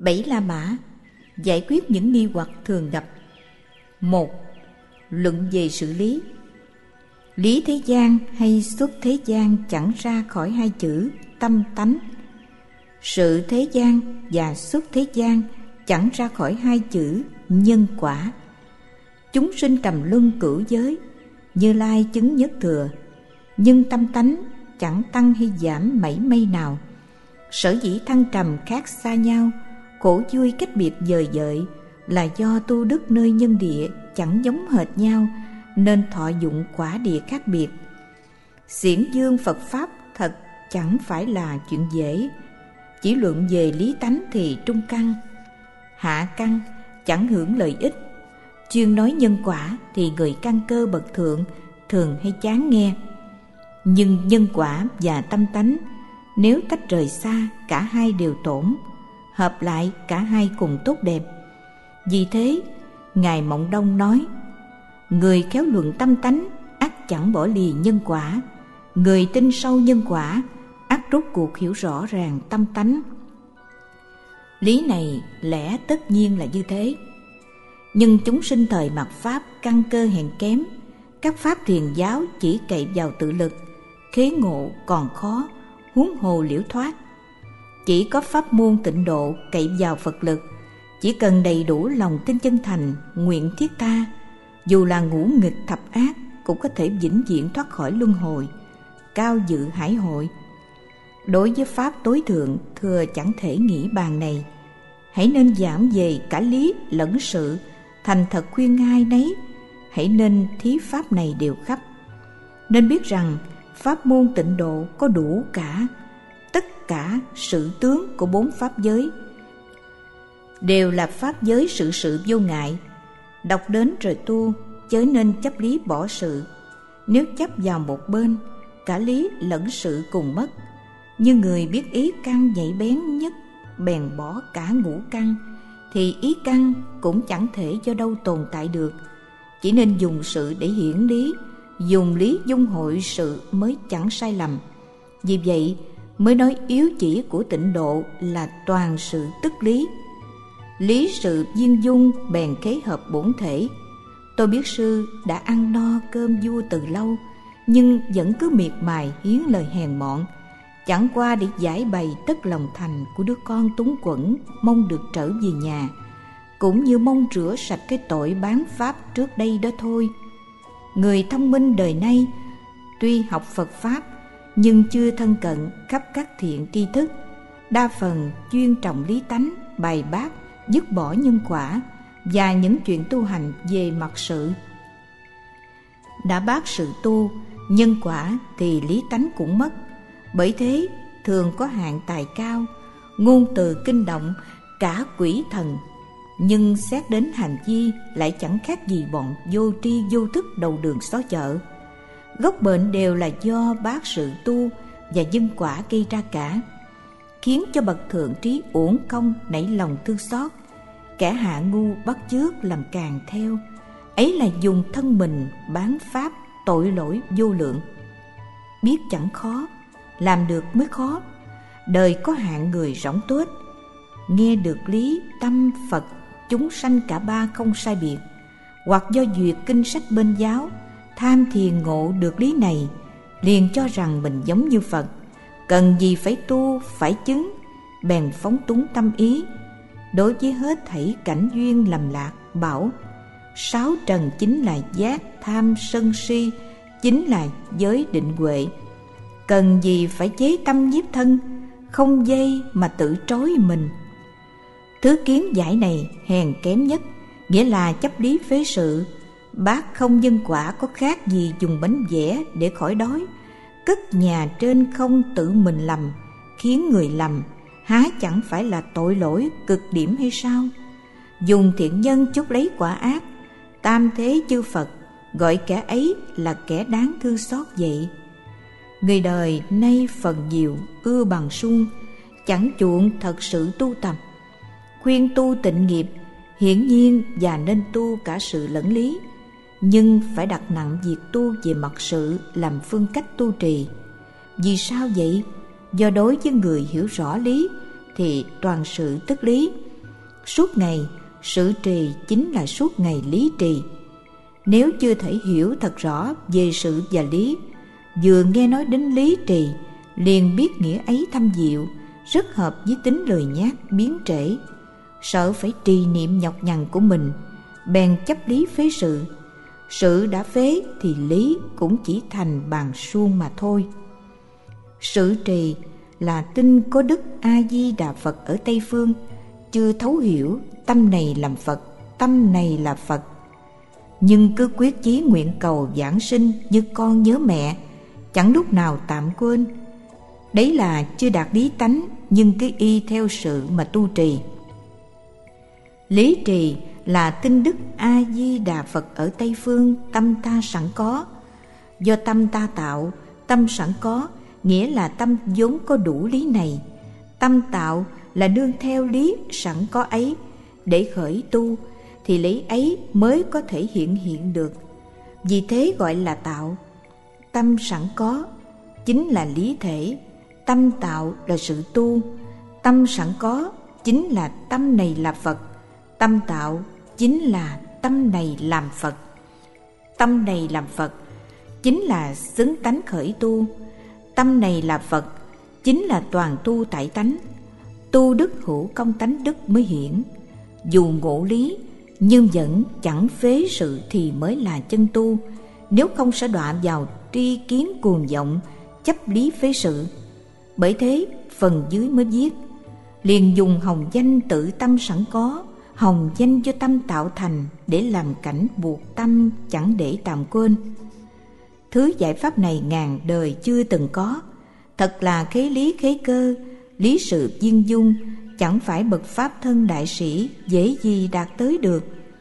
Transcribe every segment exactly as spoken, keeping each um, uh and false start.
Bảy La Mã giải quyết những nghi hoặc thường gặp. Một. Luận về sự lý. Lý thế gian hay xuất thế gian chẳng ra khỏi hai chữ tâm tánh. Sự thế gian và xuất thế gian chẳng ra khỏi hai chữ nhân quả. Chúng sinh trầm luân cửu giới, Như Lai chứng nhất thừa, nhưng tâm tánh chẳng tăng hay giảm mảy may nào. Sở dĩ thăng trầm khác xa nhau, khổ vui cách biệt dời dợi, là do tu đức nơi nhân địa chẳng giống hệt nhau, nên thọ dụng quả địa khác biệt. Xiển dương Phật Pháp thật chẳng phải là chuyện dễ. Chỉ luận về lý tánh thì trung căn, hạ căn chẳng hưởng lợi ích. Chuyên nói nhân quả thì người căn cơ bậc thượng thường hay chán nghe. Nhưng nhân quả và tâm tánh nếu tách rời xa, cả hai đều tổn, hợp lại cả hai cùng tốt đẹp. Vì thế Ngài Mộng Đông nói: người khéo luận tâm tánh ắt chẳng bỏ lìa nhân quả, người tin sâu nhân quả ắt rốt cuộc hiểu rõ ràng tâm tánh. Lý này lẽ tất nhiên là như thế. Nhưng chúng sinh thời mạt Pháp căn cơ hèn kém, các pháp thiền giáo chỉ cậy vào tự lực, khế ngộ còn khó, huống hồ liễu thoát. Chỉ có pháp môn tịnh độ cậy vào Phật lực, chỉ cần đầy đủ lòng tin chân thành, nguyện thiết tha, dù là ngũ nghịch thập ác cũng có thể vĩnh viễn thoát khỏi luân hồi, cao dự hải hội. Đối với pháp tối thượng, thưa chẳng thể nghĩ bàn này. Hãy nên giảm về cả lý lẫn sự, thành thật khuyên ai nấy. Hãy nên thí pháp này đều khắp. Nên biết rằng pháp môn tịnh độ có đủ cả tất cả sự tướng của bốn pháp giới, đều là pháp giới sự sự vô ngại. Đọc đến rồi tu, chớ nên chấp lý bỏ sự. Nếu chấp vào một bên, cả lý lẫn sự cùng mất. Như người biết ý căn nhạy bén nhất, bèn bỏ cả ngũ căn, thì ý căn cũng chẳng thể do đâu tồn tại được. Chỉ nên dùng sự để hiển lý, dùng lý dung hội sự mới chẳng sai lầm. Vì vậy mới nói yếu chỉ của tịnh độ là toàn sự tức lý. Lý sự viên dung bèn khế hợp bổn thể. Tôi biết sư đã ăn no cơm vua từ lâu, nhưng vẫn cứ miệt mài hiến lời hèn mọn, chẳng qua để giải bày tất lòng thành của đứa con túng quẫn, mong được trở về nhà, cũng như mong rửa sạch cái tội bán pháp trước đây đó thôi. Người thông minh đời nay tuy học Phật Pháp, nhưng chưa thân cận khắp các thiện tri thức, đa phần chuyên trọng lý tánh, bài bác, dứt bỏ nhân quả và những chuyện tu hành về mặt sự. Đã bác sự tu, nhân quả thì lý tánh cũng mất. Bởi thế thường có hạng tài cao, ngôn từ kinh động cả quỷ thần, nhưng xét đến hành vi lại chẳng khác gì bọn vô tri vô thức đầu đường xó chợ. Gốc bệnh đều là do bác sự tu và nhân quả gây ra cả, khiến cho bậc thượng trí uổng công nảy lòng thương xót. Kẻ hạ ngu bắt chước làm càng theo, ấy là dùng thân mình bán pháp, tội lỗi vô lượng. Biết chẳng khó, làm được mới khó. Đời có hạng người rỗng tuếch, nghe được lý tâm Phật chúng sanh cả ba không sai biệt, hoặc do duyệt kinh sách bên giáo, tham thiền ngộ được lý này, liền cho rằng mình giống như Phật, cần gì phải tu phải chứng, bèn phóng túng tâm ý. Đối với hết thảy cảnh duyên lầm lạc, bảo sáu trần chính là giác, tham, sân, si, chính là giới định huệ. Cần gì phải chế tâm nhiếp thân, không dây mà tự trói mình. Thứ kiến giải này hèn kém nhất, nghĩa là chấp lý phế sự. Bác không nhân quả có khác gì dùng bánh vẽ để khỏi đói. Cất nhà trên không tự mình lầm, khiến người lầm, há chẳng phải là tội lỗi cực điểm hay sao? Dùng thiện nhân chuốc lấy quả ác, tam thế chư Phật gọi kẻ ấy là kẻ đáng thương xót vậy. Người đời nay phần nhiều ưa bằng suông, chẳng chuộng thật sự tu tập. Khuyên tu tịnh nghiệp, hiển nhiên và nên tu cả sự lẫn lý, nhưng phải đặt nặng việc tu về mặt sự làm phương cách tu trì. Vì sao vậy? Do đối với người hiểu rõ lý thì toàn sự tức lý, Suốt ngày, sự trì chính là suốt ngày lý trì. Nếu chưa thể hiểu thật rõ về sự và lý, vừa nghe nói đến lý trì, liền biết nghĩa ấy thâm diệu, rất hợp với tính lười nhác biến trễ, sợ phải trì niệm nhọc nhằn của mình, bèn chấp lý phế sự. Sự đã phế thì lý cũng chỉ thành bàn suông mà thôi. Sự trì là tin có Đức A Di Đà Phật ở Tây Phương, chưa thấu hiểu tâm này làm Phật, tâm này là Phật, nhưng cứ quyết chí nguyện cầu vãng sinh như con nhớ mẹ, chẳng lúc nào tạm quên. Đấy là chưa đạt lý tánh, nhưng cứ y theo sự mà tu trì. Lý trì là tin Đức A Di Đà Phật ở Tây Phương tâm ta sẵn có. Do tâm ta tạo, tâm sẵn có nghĩa là tâm vốn có đủ lý này. Tâm tạo là nương theo lý sẵn có ấy để khởi tu, thì lý ấy mới có thể hiện hiện được. Vì thế gọi là tạo. Tâm sẵn có chính là lý thể, tâm tạo là sự tu. Tâm sẵn có chính là tâm này là Phật, tâm tạo chính là tâm này làm Phật. Tâm này làm Phật chính là xứng tánh khởi tu. Tâm này là Phật chính là toàn tu tại tánh. Tu đức hữu công tánh đức mới hiển. Dù ngộ lý nhưng vẫn chẳng phế sự thì mới là chân tu. Nếu không sẽ đọa vào tri kiến cuồng vọng, chấp lý phế sự. Bởi thế phần dưới mới viết: liền dùng hồng danh tự tâm sẵn có, hồng danh do tâm tạo thành, để làm cảnh buộc tâm chẳng để tạm quên. Thứ giải pháp này ngàn đời chưa từng có, thật là khế lý khế cơ, lý sự viên dung, chẳng phải bậc pháp thân đại sĩ dễ gì đạt tới được.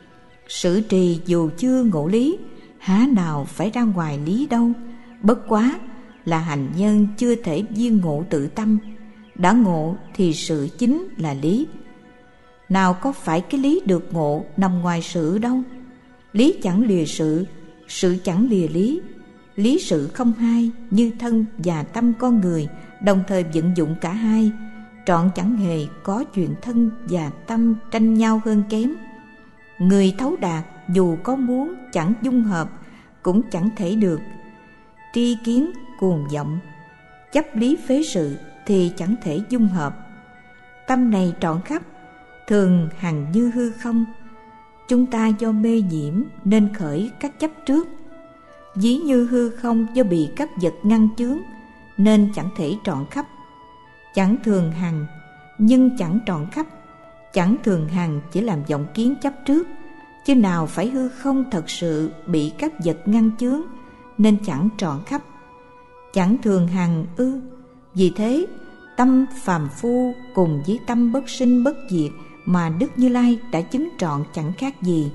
Sự trì dù chưa ngộ lý, há nào phải ra ngoài lý đâu, bất quá là hành nhân chưa thể viên ngộ tự tâm. Đã ngộ thì sự chính là lý. Nào có phải cái lý được ngộ nằm ngoài sự đâu. Lý chẳng lìa sự, sự chẳng lìa lý. Lý sự không hai, như thân và tâm con người đồng thời vận dụng cả hai, trọn chẳng hề có chuyện thân và tâm tranh nhau hơn kém. Người thấu đạt dù có muốn chẳng dung hợp cũng chẳng thể được. Tri kiến cuồng vọng, chấp lý phế sự thì chẳng thể dung hợp. Tâm này trọn khắp, thường hằng như hư không. Chúng ta do mê nhiễm nên khởi các chấp trước. Ví như hư không do bị các vật ngăn chướng nên chẳng thể trọn khắp. Chẳng thường hằng nhưng chẳng trọn khắp. Chẳng thường hằng chỉ làm vọng kiến chấp trước, chứ nào phải hư không thật sự bị các vật ngăn chướng nên chẳng trọn khắp. Chẳng thường hằng ư? Vì thế tâm phàm phu cùng với tâm bất sinh bất diệt mà Đức Như Lai đã chứng trọn chẳng khác gì.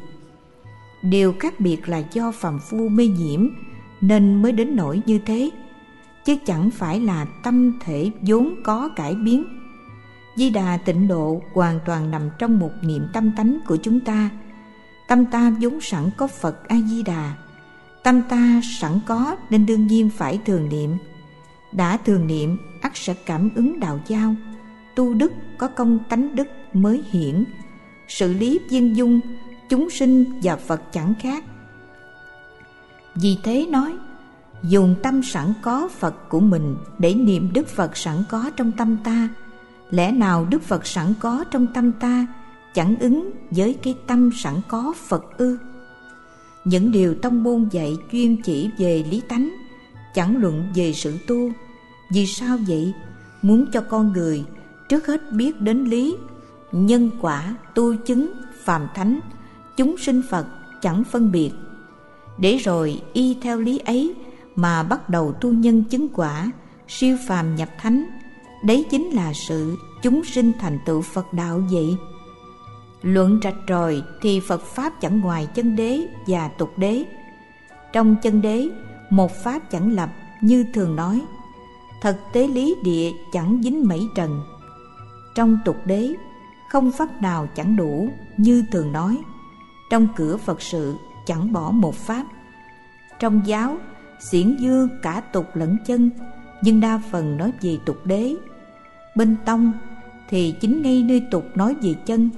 Điều khác biệt là do phàm phu mê nhiễm nên mới đến nỗi như thế, chứ chẳng phải là tâm thể vốn có cải biến. Di Đà tịnh độ hoàn toàn nằm trong một niệm tâm tánh của chúng ta. Tâm ta vốn sẵn có Phật A Di Đà. Tâm ta sẵn có nên đương nhiên phải thường niệm. Đã thường niệm ắt sẽ cảm ứng đạo giao. Tu đức có công tánh đức mới hiển. Sự lý viên dung, chúng sinh và Phật chẳng khác. Vì thế nói, dùng tâm sẵn có Phật của mình để niệm Đức Phật sẵn có trong tâm ta. Lẽ nào Đức Phật sẵn có trong tâm ta chẳng ứng với cái tâm sẵn có Phật ư? Những điều tông môn dạy chuyên chỉ về lý tánh, chẳng luận về sự tu. Vì sao vậy? Muốn cho con người trước hết biết đến lý, nhân quả, tu chứng, phàm thánh, chúng sinh Phật chẳng phân biệt, để rồi y theo lý ấy mà bắt đầu tu nhân chứng quả, siêu phàm nhập thánh. Đấy chính là sự chúng sinh thành tựu Phật đạo vậy. Luận rạch ròi thì Phật Pháp chẳng ngoài chân đế và tục đế. Trong chân đế, một Pháp chẳng lập như thường nói, thật tế lý địa chẳng dính mảy trần. Trong tục đế, không Pháp nào chẳng đủ như thường nói. Trong cửa Phật sự chẳng bỏ một Pháp. Trong giáo, xiển dương cả tục lẫn chân, nhưng đa phần nói về tục đế. Bên tông thì chính ngay nơi tục nói về chân,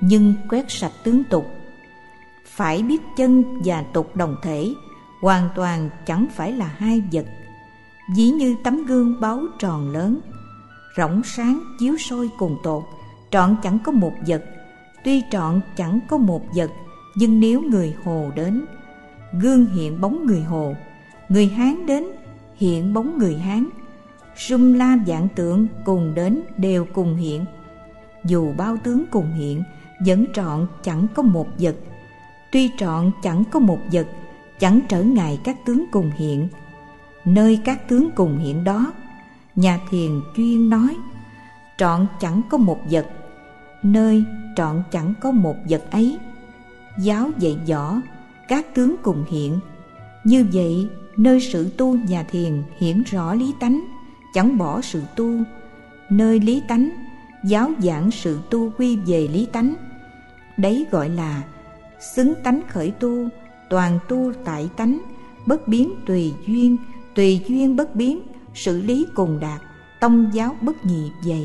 nhưng quét sạch tướng tục. Phải biết chân và tục đồng thể, hoàn toàn chẳng phải là hai vật. Ví như tấm gương báo tròn lớn, rỗng sáng chiếu soi cùng tột, trọn chẳng có một vật. Tuy trọn chẳng có một vật, nhưng nếu người Hồ đến, gương hiện bóng người Hồ. Người Hán đến, hiện bóng người Hán. Sum la vạn tượng cùng đến đều cùng hiện. Dù bao tướng cùng hiện, vẫn trọn chẳng có một vật. Tuy trọn chẳng có một vật, chẳng trở ngại các tướng cùng hiện. Nơi các tướng cùng hiện đó, nhà thiền chuyên nói trọn chẳng có một vật. Nơi trọn chẳng có một vật ấy, giáo dạy rõ các tướng cùng hiện. Như vậy, nơi sự tu nhà thiền hiển rõ lý tánh, chẳng bỏ sự tu. Nơi lý tánh, giáo giảng sự tu quy về lý tánh. Đấy gọi là xứng tánh khởi tu, toàn tu tại tánh, bất biến tùy duyên, tùy duyên bất biến, sự lý cùng đạt, tông giáo bất nhị vậy.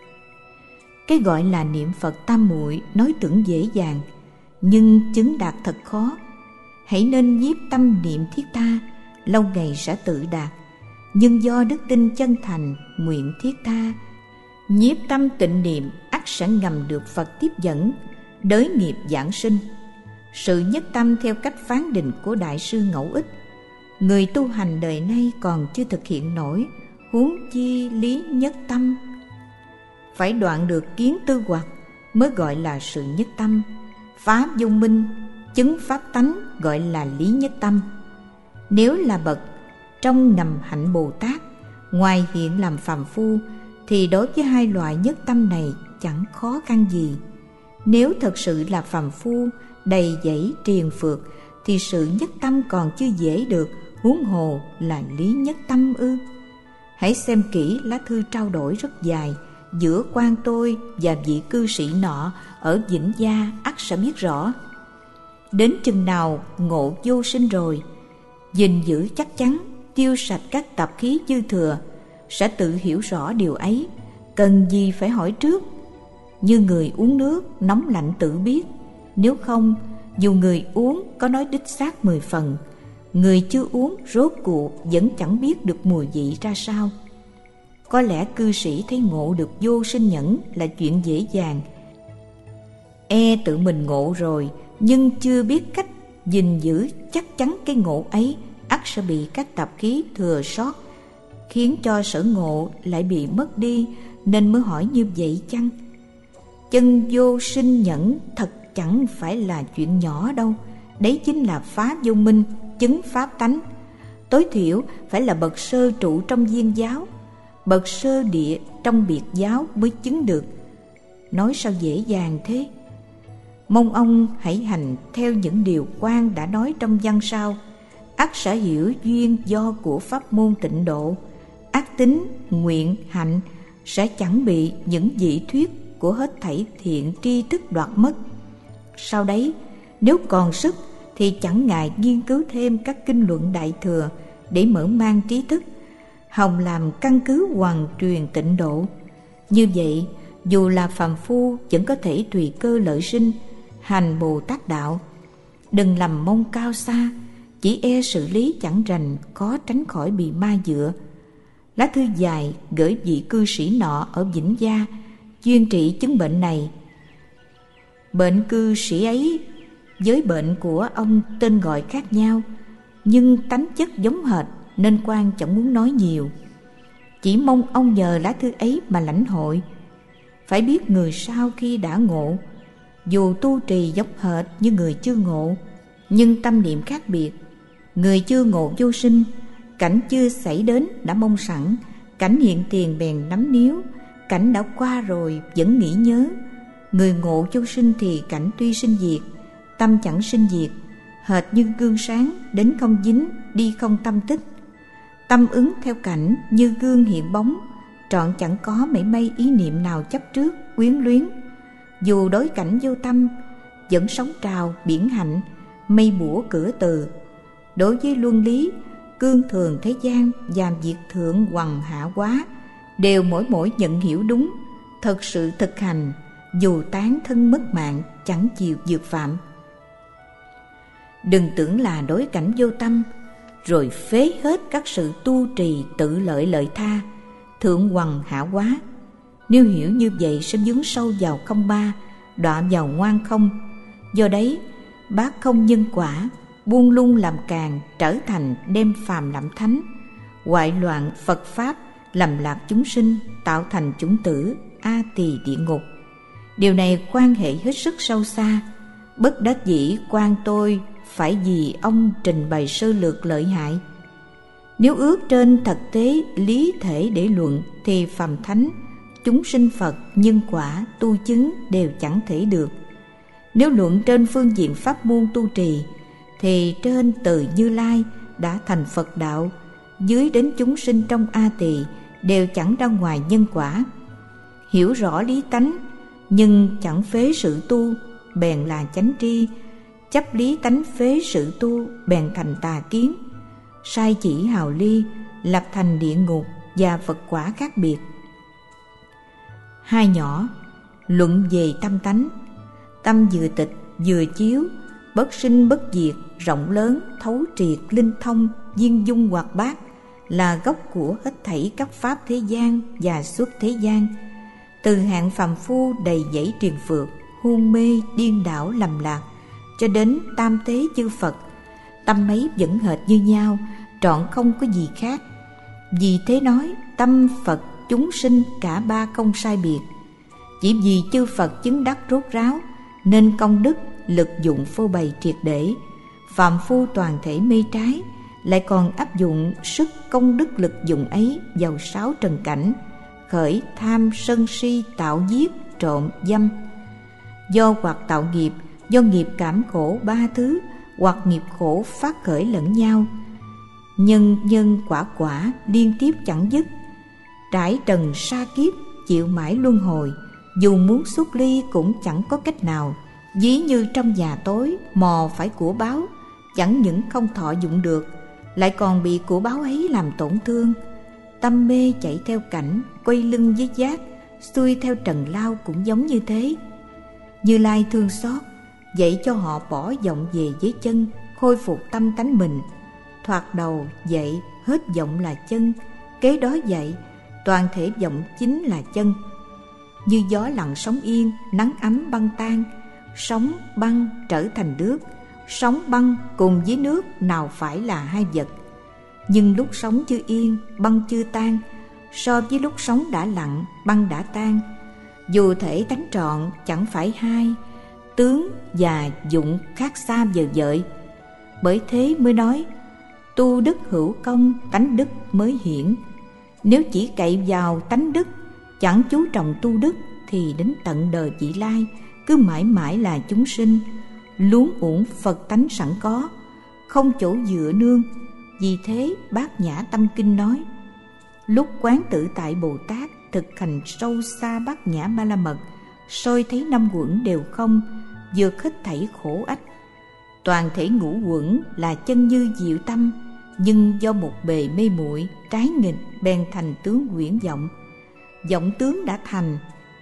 Cái gọi là niệm Phật tam muội nói tưởng dễ dàng, nhưng chứng đạt thật khó. Hãy nên nhiếp tâm niệm thiết tha, lâu ngày sẽ tự đạt. Nhưng do đức tin chân thành, nguyện thiết tha, nhiếp tâm tịnh niệm ắt sẽ ngầm được Phật tiếp dẫn, đới nghiệp giảng sinh. Sự nhất tâm theo cách phán định của Đại sư Ngẫu Ích, người tu hành đời nay còn chưa thực hiện nổi, huống chi lý nhất tâm. Phải đoạn được kiến tư hoặc mới gọi là sự nhất tâm. Phá vô minh, chứng pháp tánh gọi là lý nhất tâm. Nếu là bậc trong nằm hạnh Bồ Tát, ngoài hiện làm phàm phu, thì đối với hai loại nhất tâm này chẳng khó khăn gì. Nếu thật sự là phàm phu, đầy dẫy triền phược, thì sự nhất tâm còn chưa dễ được, huống hồ là lý nhất tâm ư? Hãy xem kỹ lá thư trao đổi rất dài giữa quan tôi và vị cư sĩ nọ ở Vĩnh Gia, ắt sẽ biết rõ. Đến chừng nào ngộ vô sinh rồi, gìn giữ chắc chắn, tiêu sạch các tập khí dư thừa, sẽ tự hiểu rõ điều ấy, cần gì phải hỏi trước. Như người uống nước, nóng lạnh tự biết. Nếu không, dù người uống có nói đích xác mười phần, người chưa uống rốt cuộc vẫn chẳng biết được mùi vị ra sao. Có lẽ cư sĩ thấy ngộ được vô sinh nhẫn là chuyện dễ dàng, e tự mình ngộ rồi nhưng chưa biết cách gìn giữ chắc chắn cái ngộ ấy, ắt sẽ bị các tập khí thừa sót, khiến cho sở ngộ lại bị mất đi, nên mới hỏi như vậy chăng? Chân vô sinh nhẫn thật chẳng phải là chuyện nhỏ đâu. Đấy chính là phá vô minh, chứng pháp tánh. Tối thiểu phải là bậc sơ trụ trong viên giáo, bậc sơ địa trong biệt giáo mới chứng được. Nói sao dễ dàng thế? Mong ông hãy hành theo những điều quan đã nói trong văn sau, ắt sẽ hiểu duyên do của pháp môn tịnh độ. Ác tính, nguyện, hạnh sẽ chẳng bị những dị thuyết của hết thảy thiện tri thức đoạt mất. Sau đấy, nếu còn sức thì chẳng ngại nghiên cứu thêm các kinh luận đại thừa để mở mang trí thức, hòng làm căn cứ hoàn truyền tịnh độ. Như vậy, dù là phàm phu vẫn có thể tùy cơ lợi sinh, hành Bồ Tát đạo. Đừng lầm mong cao xa, chỉ e sự lý chẳng rành, khó tránh khỏi bị ma dựa. Lá thư dài gửi vị cư sĩ nọ ở Vĩnh Gia, chuyên trị chứng bệnh này. Bệnh cư sĩ ấy với bệnh của ông tên gọi khác nhau, nhưng tánh chất giống hệt nên quan chẳng muốn nói nhiều. Chỉ mong ông nhờ lá thư ấy mà lãnh hội. Phải biết người sau khi đã ngộ, dù tu trì giống hệt như người chưa ngộ, nhưng tâm niệm khác biệt. Người chưa ngộ vô sinh, cảnh chưa xảy đến đã mong sẵn, cảnh hiện tiền bèn nắm níu, cảnh đã qua rồi vẫn nghĩ nhớ. Người ngộ vô sinh thì cảnh tuy sinh diệt, tâm chẳng sinh diệt, hệt như gương sáng, đến không dính, đi không tâm tích. Tâm ứng theo cảnh như gương hiện bóng, trọn chẳng có mảy may ý niệm nào chấp trước, quyến luyến. Dù đối cảnh vô tâm, vẫn sống trào biển hạnh, mây bủa cửa từ. Đối với luân lý, cương thường thế gian và việc thượng hoằng hạ quá, đều mỗi mỗi nhận hiểu đúng, thật sự thực hành, dù tán thân mất mạng chẳng chịu vượt phạm. Đừng tưởng là đối cảnh vô tâm, rồi phế hết các sự tu trì tự lợi lợi tha, thượng hoằng hạ quá. Nếu hiểu như vậy sẽ dướng sâu vào không ba, đọa vào ngoan không. Do đấy, bác không nhân quả, buông lung làm càng, trở thành đem phàm làm thánh, hoại loạn Phật Pháp, lầm lạc chúng sinh, tạo thành chủng tử, a tỳ địa ngục. Điều này quan hệ hết sức sâu xa. Bất đắc dĩ quan tôi phải vì ông trình bày sơ lược lợi hại. Nếu ước trên thực tế lý thể để luận thì phàm thánh, chúng sinh Phật, nhân quả, tu chứng đều chẳng thể được. Nếu luận trên phương diện pháp môn tu trì thì trên từ Như Lai đã thành Phật đạo, dưới đến chúng sinh trong A Tỳ đều chẳng ra ngoài nhân quả. Hiểu rõ lý tánh nhưng chẳng phế sự tu, bèn là chánh tri. Chấp lý tánh phế sự tu, bèn thành tà kiến. Sai chỉ hào ly, lập thành địa ngục và Phật quả khác biệt. Hai nhỏ, luận về tâm tánh. Tâm vừa tịch vừa chiếu, bất sinh bất diệt, rộng lớn, thấu triệt, linh thông, viên dung hoạt bát, là gốc của hết thảy các pháp thế gian và xuất thế gian. Từ hạng phàm phu đầy dẫy triền phược, hôn mê, điên đảo, lầm lạc, cho đến tam tế chư Phật, tâm ấy vẫn hệt như nhau, trọn không có gì khác. Vì thế nói tâm Phật chúng sinh cả ba không sai biệt. Chỉ vì chư Phật chứng đắc rốt ráo nên công đức lực dụng phô bày triệt để. Phạm phu toàn thể mê trái, lại còn áp dụng sức công đức lực dụng ấy vào sáu trần cảnh, khởi tham sân si, tạo giết, trộm, dâm. Do hoặc tạo nghiệp, do nghiệp cảm khổ ba thứ, hoặc nghiệp khổ phát khởi lẫn nhau, nhân nhân quả quả liên tiếp chẳng dứt, trải trần sa kiếp, chịu mãi luân hồi. Dù muốn xuất ly cũng chẳng có cách nào. Ví như trong nhà tối mò phải của báo, chẳng những không thọ dụng được, lại còn bị của báo ấy làm tổn thương. Tâm mê chạy theo cảnh, quay lưng với giác, xuôi theo trần lao cũng giống như thế. Như Lai thương xót, dạy cho họ bỏ vọng về với chân, khôi phục tâm tánh mình. Thoạt đầu dạy hết vọng là chân, kế đó dạy toàn thể vọng chính là chân. Như gió lặng sóng yên, nắng ấm băng tan, sóng băng trở thành nước. Sóng băng cùng với nước nào phải là hai vật. Nhưng lúc sóng chưa yên, băng chưa tan, so với lúc sóng đã lặng, băng đã tan. Dù thể tánh trọn chẳng phải hai, tướng và dụng khác xa vời vợi. Bởi thế mới nói tu đức hữu công, tánh đức mới hiển. Nếu chỉ cậy vào tánh đức, chẳng chú trọng tu đức, thì đến tận đời vị lai cứ mãi mãi là chúng sinh, luống uổng Phật tánh sẵn có, không chỗ dựa nương. Vì thế Bát Nhã Tâm Kinh nói: lúc quán tự tại Bồ Tát thực hành sâu xa Bát Nhã Ba La Mật, soi thấy năm uẩn đều không, vượt hết thảy khổ ách. Toàn thể ngũ uẩn là chân như diệu tâm, nhưng do một bề mê muội trái nghịch bèn thành tướng huyễn vọng. Vọng tướng đã thành,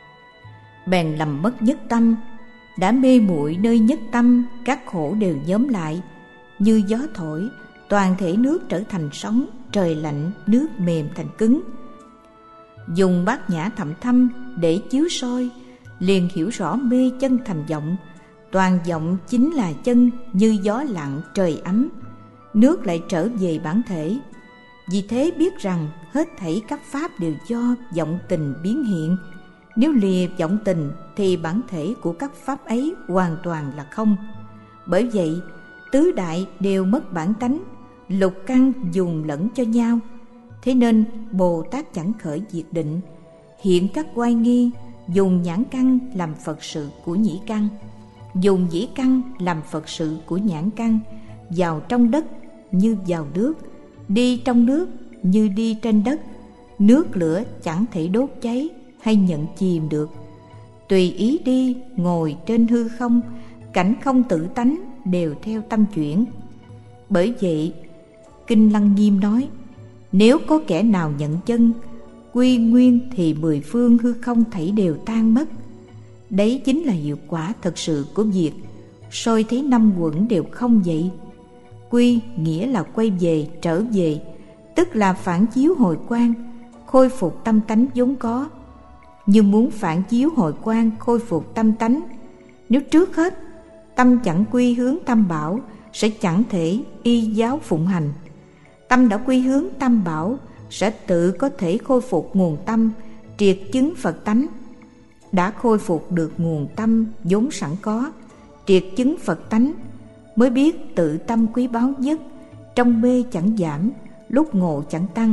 bèn lầm mất nhất tâm. Đã mê muội nơi nhất tâm, các khổ đều nhóm lại. Như gió thổi, toàn thể nước trở thành sóng, trời lạnh, nước mềm thành cứng. Dùng Bát Nhã Thậm Thâm để chiếu soi, liền hiểu rõ mê chân thành vọng. Toàn vọng chính là chân, như gió lặng, trời ấm, nước lại trở về bản thể. Vì thế biết rằng hết thảy các pháp đều do vọng tình biến hiện. Nếu lìa vọng tình thì bản thể của các pháp ấy hoàn toàn là không. Bởi vậy tứ đại đều mất bản tánh, lục căn dùng lẫn cho nhau. Thế nên Bồ Tát chẳng khởi diệt định, hiện các oai nghi, dùng nhãn căn làm Phật sự của nhĩ căn, dùng dĩ căn làm Phật sự của nhãn căn. Vào trong đất như vào nước, đi trong nước như đi trên đất. Nước lửa chẳng thể đốt cháy hay nhận chìm được. Tùy ý đi, ngồi trên hư không, cảnh không tự tánh đều theo tâm chuyển. Bởi vậy Kinh Lăng Nghiêm nói: nếu có kẻ nào nhận chân quy nguyên thì mười phương hư không thảy đều tan mất. Đấy chính là hiệu quả thật sự của việc soi thấy năm uẩn đều không vậy. Quy nghĩa là quay về, trở về, tức là phản chiếu hồi quang, khôi phục tâm tánh vốn có. Nhưng muốn phản chiếu hồi quang, khôi phục tâm tánh, nếu trước hết tâm chẳng quy hướng Tam Bảo, sẽ chẳng thể y giáo phụng hành. Tâm đã quy hướng Tam Bảo, sẽ tự có thể khôi phục nguồn tâm, triệt chứng Phật tánh. Đã khôi phục được nguồn tâm vốn sẵn có, triệt chứng Phật tánh, mới biết tự tâm quý báu nhất, trong mê chẳng giảm, lúc ngộ chẳng tăng.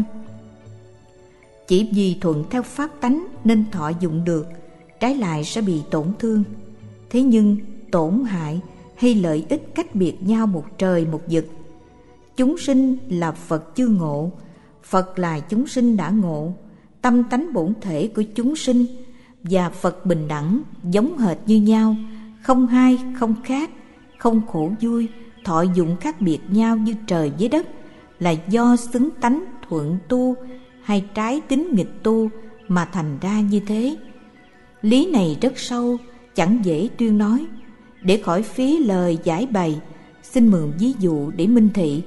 Chỉ vì thuận theo pháp tánh nên thọ dụng được, trái lại sẽ bị tổn thương. Thế nhưng tổn hại hay lợi ích cách biệt nhau một trời một vực. Chúng sinh là Phật chưa ngộ, Phật là chúng sinh đã ngộ. Tâm tánh bổn thể của chúng sinh và Phật bình đẳng, giống hệt như nhau, không hai không khác, không khổ vui, thọ dụng khác biệt nhau như trời với đất, là do xứng tánh thuận tu hay trái tính nghịch tu mà thành ra như thế. Lý này rất sâu, chẳng dễ tuyên nói. Để khỏi phí lời giải bày, xin mượn ví dụ để minh thị.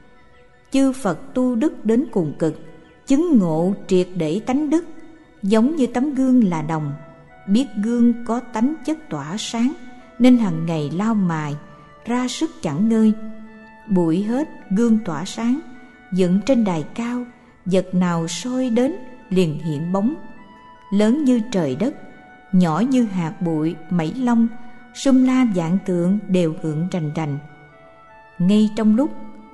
Chư Phật tu đức đến cùng cực, chứng ngộ triệt để tánh đức, giống như tấm gương là đồng. Biết gương có tánh chất tỏa sáng, nên hằng ngày lau mài, ra sức chẳng ngơi. Bụi hết, gương tỏa sáng, dựng trên đài cao, vật nào soi đến liền hiện bóng. Lớn như trời đất, nhỏ như hạt bụi, mảy lông, sum la vạn tượng đều hưởng rành rành. Ngay trong lúc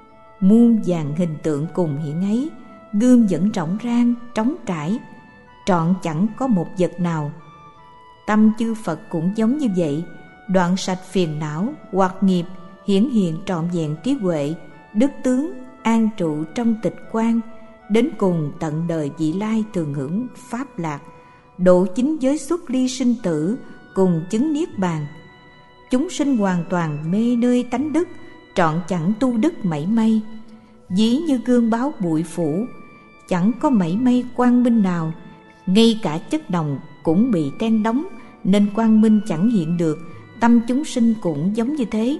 muôn vàn hình tượng cùng hiện ấy, gương vẫn rỗng rang, trống trải, trọn chẳng có một vật nào. Tâm chư Phật cũng giống như vậy, đoạn sạch phiền não, hoặc nghiệp, hiển hiện trọn vẹn trí huệ, đức tướng, an trụ trong tịch quan, đến cùng tận đời vị lai thường hưởng pháp lạc, độ chính giới xuất ly sinh tử, cùng chứng niết bàn. Chúng sinh hoàn toàn mê nơi tánh đức, trọn chẳng tu đức mảy may. Ví như gương báo bụi phủ, chẳng có mảy may quang minh nào, ngay cả chất đồng cũng bị ten đóng, nên quang minh chẳng hiện được. Tâm chúng sinh cũng giống như thế.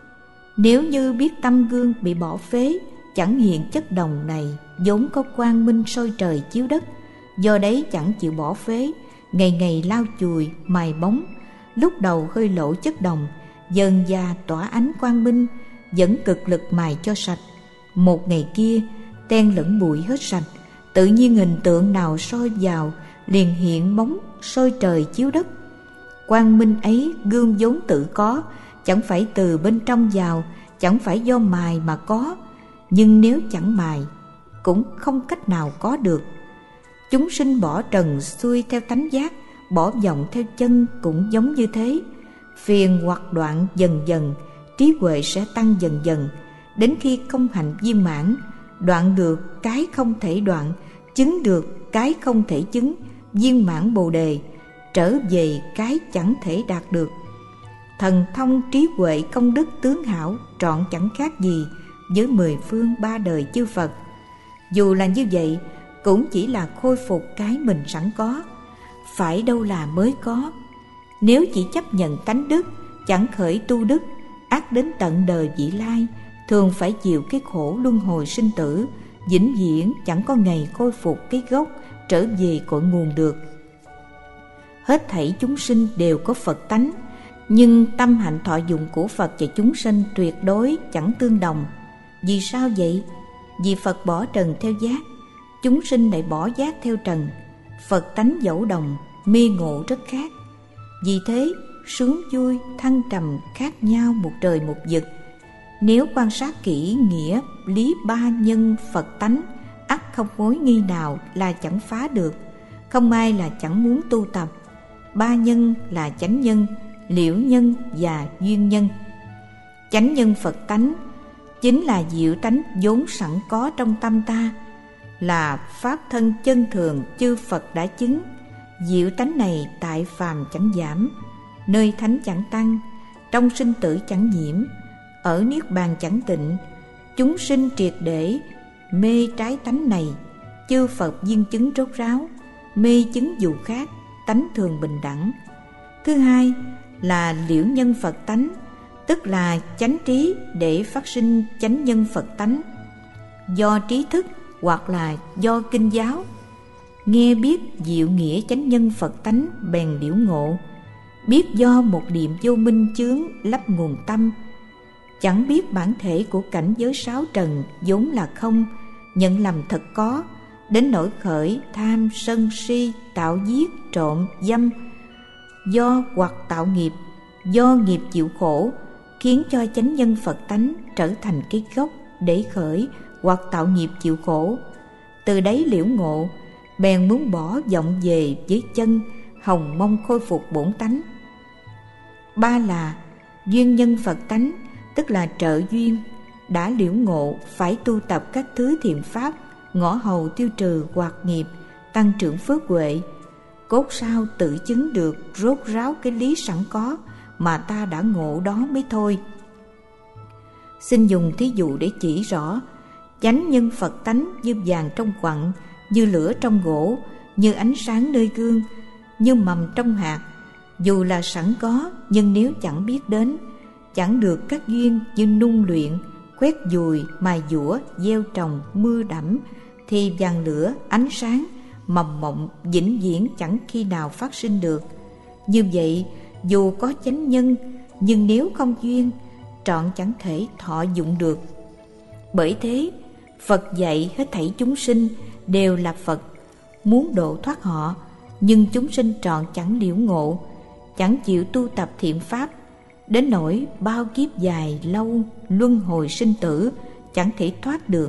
Nếu như biết tâm gương bị bỏ phế, chẳng hiện chất đồng này vốn có quang minh soi trời chiếu đất, do đấy chẳng chịu bỏ phế, ngày ngày lau chùi mài bóng. Lúc đầu hơi lộ chất đồng, dần dà tỏa ánh quang minh, vẫn cực lực mài cho sạch. Một ngày kia ten lẫn bụi hết sạch, tự nhiên hình tượng nào soi vào liền hiện bóng soi trời chiếu đất. Quang minh ấy gương vốn tự có, chẳng phải từ bên trong vào, chẳng phải do mài mà có. Nhưng nếu chẳng mài cũng không cách nào có được. Chúng sinh bỏ trần xuôi theo tánh giác, bỏ vọng theo chân cũng giống như thế. Phiền hoặc đoạn dần dần, trí huệ sẽ tăng dần dần, đến khi công hạnh viên mãn, đoạn được cái không thể đoạn, chứng được cái không thể chứng, viên mãn bồ đề, trở về cái chẳng thể đạt được. Thần thông trí huệ công đức tướng hảo trọn chẳng khác gì với mười phương ba đời chư Phật. Dù là như vậy cũng chỉ là khôi phục cái mình sẵn có, phải đâu là mới có. Nếu chỉ chấp nhận tánh đức, chẳng khởi tu đức, ắt đến tận đời vị lai thường phải chịu cái khổ luân hồi sinh tử, vĩnh viễn chẳng có ngày khôi phục cái gốc, trở về cội nguồn được. Hết thảy chúng sinh đều có Phật tánh, nhưng tâm hạnh thọ dụng của Phật và chúng sinh tuyệt đối chẳng tương đồng. Vì sao vậy? Vì Phật bỏ trần theo giác, chúng sinh lại bỏ giác theo trần. Phật tánh dẫu đồng, mê ngộ rất khác. Vì thế sướng vui thăng trầm khác nhau một trời một vực. Nếu quan sát kỹ nghĩa lý ba nhân Phật tánh, ắt không mối nghi nào là chẳng phá được, không ai là chẳng muốn tu tập. Ba nhân là chánh nhân, liễu nhân và duyên nhân. Chánh nhân Phật tánh chính là diệu tánh vốn sẵn có trong tâm ta, là pháp thân chân thường chư Phật đã chứng. Diệu tánh này tại phàm chẳng giảm, nơi thánh chẳng tăng, trong sinh tử chẳng nhiễm, ở niết bàn chẳng tịnh. Chúng sinh triệt để mê trái tánh này, chư Phật viên chứng rốt ráo, mê chứng dù khác, tánh thường bình đẳng. Thứ hai là liễu nhân Phật tánh, tức là chánh trí để phát sinh chánh nhân Phật tánh. Do trí thức hoặc là do kinh giáo, nghe biết diệu nghĩa chánh nhân Phật tánh bèn liễu ngộ. Biết do một niệm vô minh chướng lấp nguồn tâm, chẳng biết bản thể của cảnh giới sáu trần vốn là không, nhận lầm thật có, đến nỗi khởi tham sân si, tạo giết trộm dâm. Do hoặc tạo nghiệp, do nghiệp chịu khổ, khiến cho chánh nhân Phật tánh trở thành cái gốc để khởi hoặc tạo nghiệp chịu khổ. Từ đấy liễu ngộ, bèn muốn bỏ vọng về với chân, hồng mong khôi phục bổn tánh. Ba là duyên nhân Phật tánh, tức là trợ duyên. Đã liễu ngộ phải tu tập các thứ thiện pháp, ngõ hầu tiêu trừ hoặc nghiệp, tăng trưởng phước huệ. Cốt sao tự chứng được rốt ráo cái lý sẵn có mà ta đã ngộ đó mới thôi. Xin dùng thí dụ để chỉ rõ. Chánh nhân Phật tánh như vàng trong quặng, như lửa trong gỗ, như ánh sáng nơi gương, như mầm trong hạt. Dù là sẵn có, nhưng nếu chẳng biết đến, chẳng được các duyên như nung luyện, quét dùi, mài dũa, gieo trồng, mưa đẫm, thì vàng lửa, ánh sáng, mầm mộng vĩnh viễn chẳng khi nào phát sinh được. Như vậy, dù có chánh nhân, nhưng nếu không duyên, trọn chẳng thể thọ dụng được. Bởi thế, Phật dạy hết thảy chúng sinh đều là Phật, muốn độ thoát họ, nhưng chúng sinh trọn chẳng liễu ngộ, chẳng chịu tu tập thiện pháp, đến nỗi bao kiếp dài lâu luân hồi sinh tử chẳng thể thoát được.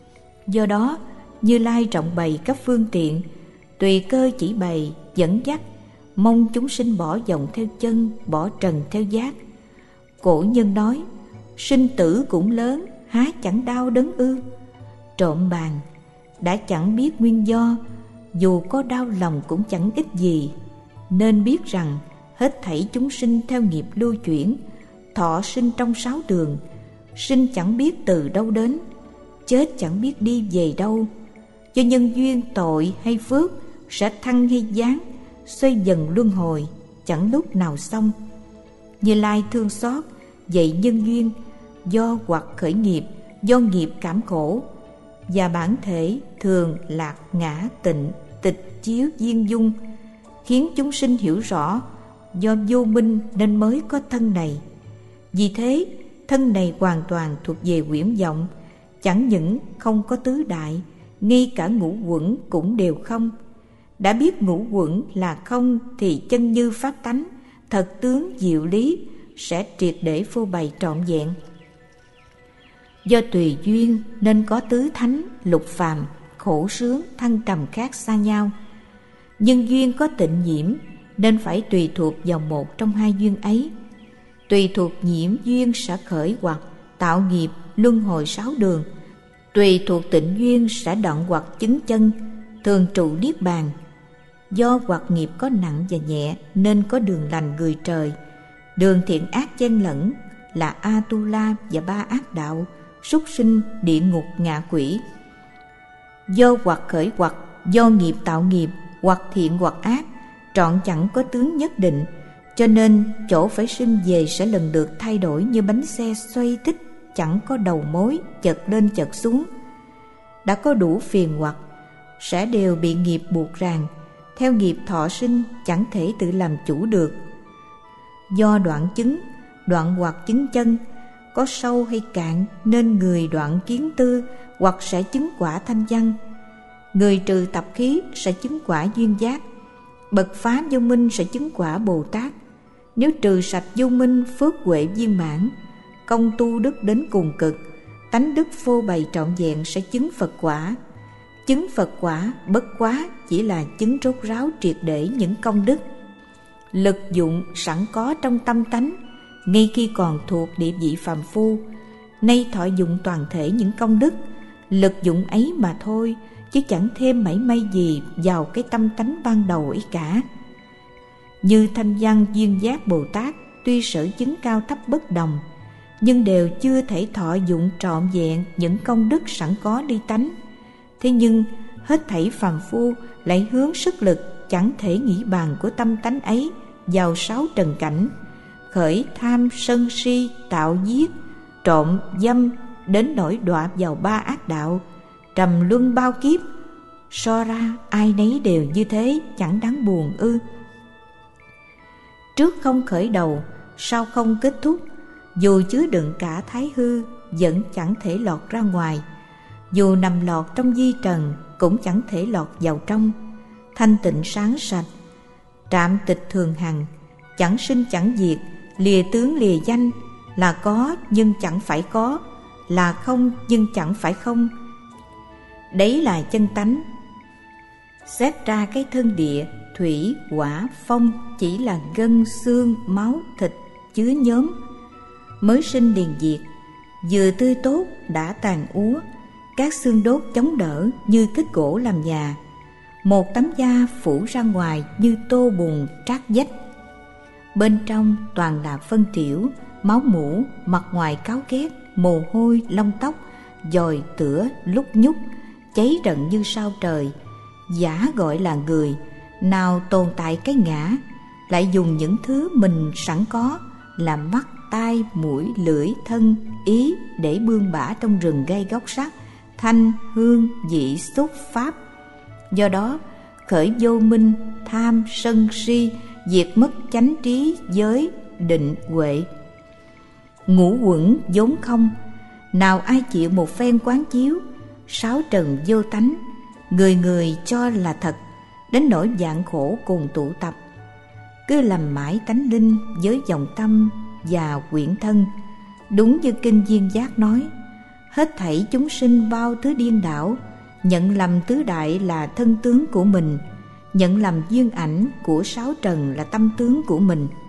Do đó, Như Lai trọng bày các phương tiện, tùy cơ chỉ bày, dẫn dắt, mong chúng sinh bỏ vọng theo chân, bỏ trần theo giác. Cổ nhân nói, sinh tử cũng lớn, há chẳng đau đớn ư? Trộm bàn, đã chẳng biết nguyên do, dù có đau lòng cũng chẳng ích gì. Nên biết rằng, hết thảy chúng sinh theo nghiệp lưu chuyển, thọ sinh trong sáu đường, sinh chẳng biết từ đâu đến, chết chẳng biết đi về đâu. Do nhân duyên tội hay phước, sẽ thăng hay giáng, xoay dần luân hồi, chẳng lúc nào xong. Như Lai thương xót, dạy nhân duyên, do hoặc khởi nghiệp, do nghiệp cảm khổ, và bản thể thường lạc ngã tịnh, tịch chiếu duyên dung, khiến chúng sinh hiểu rõ, do vô minh nên mới có thân này. Vì thế, thân này hoàn toàn thuộc về huyễn vọng, chẳng những không có tứ đại, ngay cả ngũ uẩn cũng đều không. Đã biết ngũ uẩn là không thì chân như pháp tánh, thật tướng diệu lý sẽ triệt để phô bày trọn vẹn. Do tùy duyên nên có tứ thánh, lục phàm, khổ sướng, thăng trầm khác xa nhau. Nhân duyên có tịnh nhiễm nên phải tùy thuộc vào một trong hai duyên ấy. Tùy thuộc nhiễm duyên sẽ khởi hoặc tạo nghiệp luân hồi sáu đường. Tùy thuộc tịnh duyên sẽ đoạn hoặc chứng chân, thường trụ niết bàn. Do hoặc nghiệp có nặng và nhẹ nên có đường lành người trời, đường thiện ác chen lẫn là Atula và ba ác đạo, súc sinh, địa ngục, ngạ quỷ. Do hoặc khởi hoặc, do nghiệp tạo nghiệp, hoặc thiện hoặc ác, trọn chẳng có tướng nhất định, cho nên chỗ phải sinh về sẽ lần lượt thay đổi như bánh xe xoay tích, chẳng có đầu mối, chật lên chật xuống. Đã có đủ phiền hoặc, sẽ đều bị nghiệp buộc ràng, theo nghiệp thọ sinh chẳng thể tự làm chủ được. Do đoạn chứng, đoạn hoặc chứng chân, có sâu hay cạn nên người đoạn kiến tư hoặc sẽ chứng quả thanh văn. Người trừ tập khí sẽ chứng quả duyên giác, bậc phá vô minh sẽ chứng quả Bồ Tát. Nếu trừ sạch vô minh, phước huệ viên mãn, công tu đức đến cùng cực, tánh đức phô bày trọn vẹn sẽ chứng Phật quả. Chứng Phật quả bất quá chỉ là chứng rốt ráo triệt để những công đức. Lực dụng sẵn có trong tâm tánh, ngay khi còn thuộc địa vị phàm phu, nay thọ dụng toàn thể những công đức, lực dụng ấy mà thôi, chứ chẳng thêm mảy may gì vào cái tâm tánh ban đầu ấy cả. Như Thanh Văn Duyên Giác Bồ Tát, tuy sở chứng cao thấp bất đồng, nhưng đều chưa thể thọ dụng trọn vẹn những công đức sẵn có đi tánh. Thế nhưng hết thảy phàm phu lại hướng sức lực chẳng thể nghĩ bàn của tâm tánh ấy vào sáu trần cảnh, khởi tham sân si, tạo giết, trộm dâm, đến nỗi đọa vào ba ác đạo, trầm luân bao kiếp. So ra ai nấy đều như thế, chẳng đáng buồn ư? Trước không khởi đầu, sau không kết thúc, dù chứa đựng cả thái hư vẫn chẳng thể lọt ra ngoài, dù nằm lọt trong di trần cũng chẳng thể lọt vào trong. Thanh tịnh sáng sạch, trạm tịch thường hằng, chẳng sinh chẳng diệt, lìa tướng lìa danh, là có nhưng chẳng phải có, là không nhưng chẳng phải không. Đấy là chân tánh. Xét ra cái thân địa, thủy, hỏa, phong chỉ là gân, xương, máu, thịt chứa nhóm, mới sinh liền diệt, vừa tươi tốt đã tàn úa, các xương đốt chống đỡ như thích gỗ làm nhà, một tấm da phủ ra ngoài như tô bùn trát vách. Bên trong toàn là phân triểu, máu mủ, mặt ngoài cáo ghét, mồ hôi, lông tóc, dòi tửa, lúc nhúc, cháy rận như sao trời. Giả gọi là người, nào tồn tại cái ngã, lại dùng những thứ mình sẵn có là mắt, tai, mũi, lưỡi, thân, ý để bươn bả trong rừng gây gốc sắc, thanh, hương, vị, xúc, pháp. Do đó khởi vô minh, tham, sân, si, diệt mất chánh trí, giới, định, huệ. Ngũ uẩn vốn không, nào ai chịu một phen quán chiếu, sáu trần vô tánh, người người cho là thật, đến nỗi vạn khổ cùng tụ tập. Cứ làm mãi tánh linh với vọng tâm và quyển thân. Đúng như kinh Viên Giác nói, hết thảy chúng sinh bao thứ điên đảo, nhận lầm tứ đại là thân tướng của mình, nhận lầm duyên ảnh của sáu trần là tâm tướng của mình.